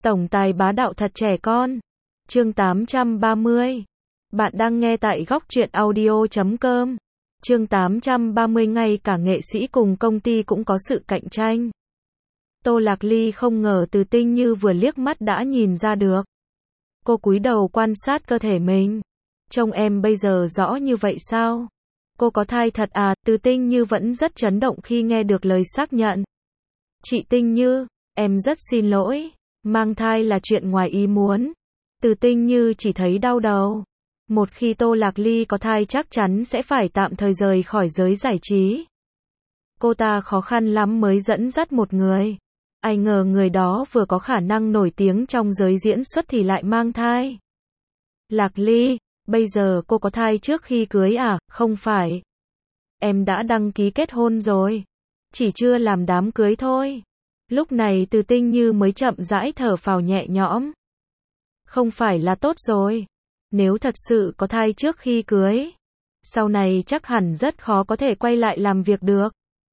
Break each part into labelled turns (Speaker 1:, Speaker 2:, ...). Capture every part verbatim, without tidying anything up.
Speaker 1: Tổng tài bá đạo thật trẻ con. Chương tám trăm ba mươi. Bạn đang nghe tại góc truyện audio chấm com. Chương tám trăm ba mươi. Ngay cả nghệ sĩ cùng công ty cũng có sự cạnh tranh. Tô Lạc Ly không ngờ Từ Tinh Như vừa liếc mắt đã nhìn ra được. Cô cúi đầu quan sát cơ thể mình. Trông em bây giờ rõ như vậy sao? Cô có thai thật à? Từ Tinh Như vẫn rất chấn động khi nghe được lời xác nhận. Chị Tinh Như, em rất xin lỗi. Mang thai là chuyện ngoài ý muốn. Từ Tinh Như chỉ thấy đau đầu. Một khi Tô Lạc Ly có thai chắc chắn sẽ phải tạm thời rời khỏi giới giải trí. Cô ta khó khăn lắm mới dẫn dắt một người. Ai ngờ người đó vừa có khả năng nổi tiếng trong giới diễn xuất thì lại mang thai. Lạc Ly, bây giờ cô có thai trước khi cưới à? Không phải. Em đã đăng ký kết hôn rồi. Chỉ chưa làm đám cưới thôi. Lúc này Từ Tinh Như mới chậm rãi thở phào nhẹ nhõm. Không phải là tốt rồi. Nếu thật sự có thai trước khi cưới, sau này chắc hẳn rất khó có thể quay lại làm việc được.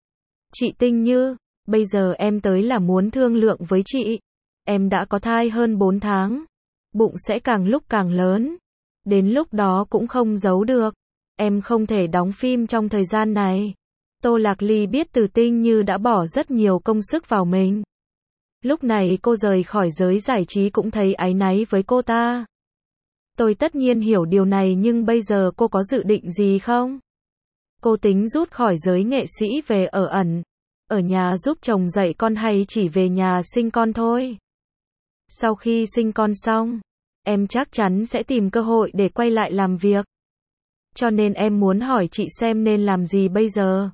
Speaker 1: Chị Tinh Như, bây giờ em tới là muốn thương lượng với chị. Em đã có thai hơn bốn tháng. Bụng sẽ càng lúc càng lớn. Đến lúc đó cũng không giấu được. Em không thể đóng phim trong thời gian này. Tô Lạc Ly biết Từ Tinh Như đã bỏ rất nhiều công sức vào mình. Lúc này cô rời khỏi giới giải trí cũng thấy áy náy với cô ta. Tôi tất nhiên hiểu điều này nhưng bây giờ cô có dự định gì không? Cô tính rút khỏi giới nghệ sĩ về ở ẩn, ở nhà giúp chồng dạy con hay chỉ về nhà sinh con thôi? Sau khi sinh con xong, em chắc chắn sẽ tìm cơ hội để quay lại làm việc. Cho nên em muốn hỏi chị xem nên làm gì bây giờ?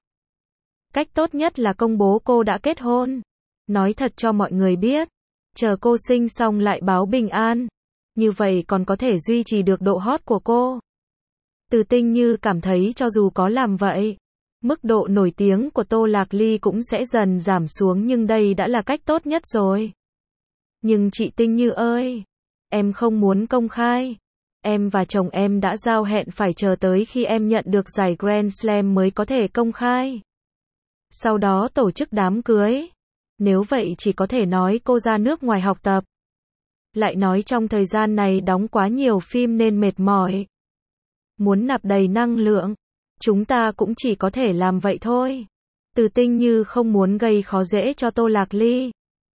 Speaker 1: Cách tốt nhất là công bố cô đã kết hôn. Nói thật cho mọi người biết. Chờ cô sinh xong lại báo bình an. Như vậy còn có thể duy trì được độ hot của cô. Từ Tinh Như cảm thấy cho dù có làm vậy, mức độ nổi tiếng của Tô Lạc Ly cũng sẽ dần giảm xuống nhưng đây đã là cách tốt nhất rồi. Nhưng chị Tinh Như ơi, em không muốn công khai. Em và chồng em đã giao hẹn phải chờ tới khi em nhận được giải Grand Slam mới có thể công khai. Sau đó tổ chức đám cưới. Nếu vậy chỉ có thể nói cô ra nước ngoài học tập. Lại nói trong thời gian này đóng quá nhiều phim nên mệt mỏi. Muốn nạp đầy năng lượng, chúng ta cũng chỉ có thể làm vậy thôi. Từ Tinh Như không muốn gây khó dễ cho Tô Lạc Ly.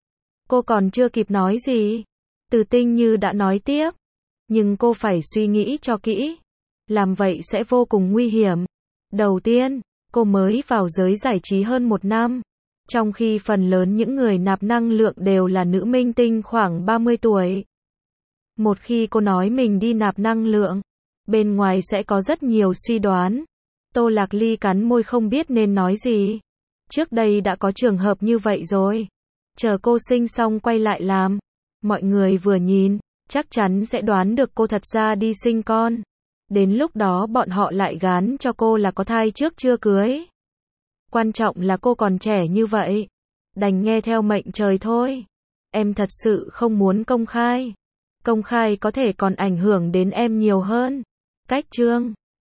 Speaker 1: Cô còn chưa kịp nói gì. Từ Tinh Như đã nói tiếp. Nhưng cô phải suy nghĩ cho kỹ. Làm vậy sẽ vô cùng nguy hiểm. Đầu tiên, cô mới vào giới giải trí hơn một năm. Trong khi phần lớn những người nạp năng lượng đều là nữ minh tinh khoảng ba mươi tuổi. Một khi cô nói mình đi nạp năng lượng, bên ngoài sẽ có rất nhiều suy đoán. Tô Lạc Ly cắn môi không biết nên nói gì. Trước đây đã có trường hợp như vậy rồi. Chờ cô sinh xong quay lại làm. Mọi người vừa nhìn, chắc chắn sẽ đoán được cô thật ra đi sinh con. Đến lúc đó bọn họ lại gán cho cô là có thai trước chưa cưới. Quan trọng là cô còn trẻ như vậy. Đành nghe theo mệnh trời thôi. Em thật sự không muốn công khai. Công khai có thể còn ảnh hưởng đến em nhiều hơn. Cách chương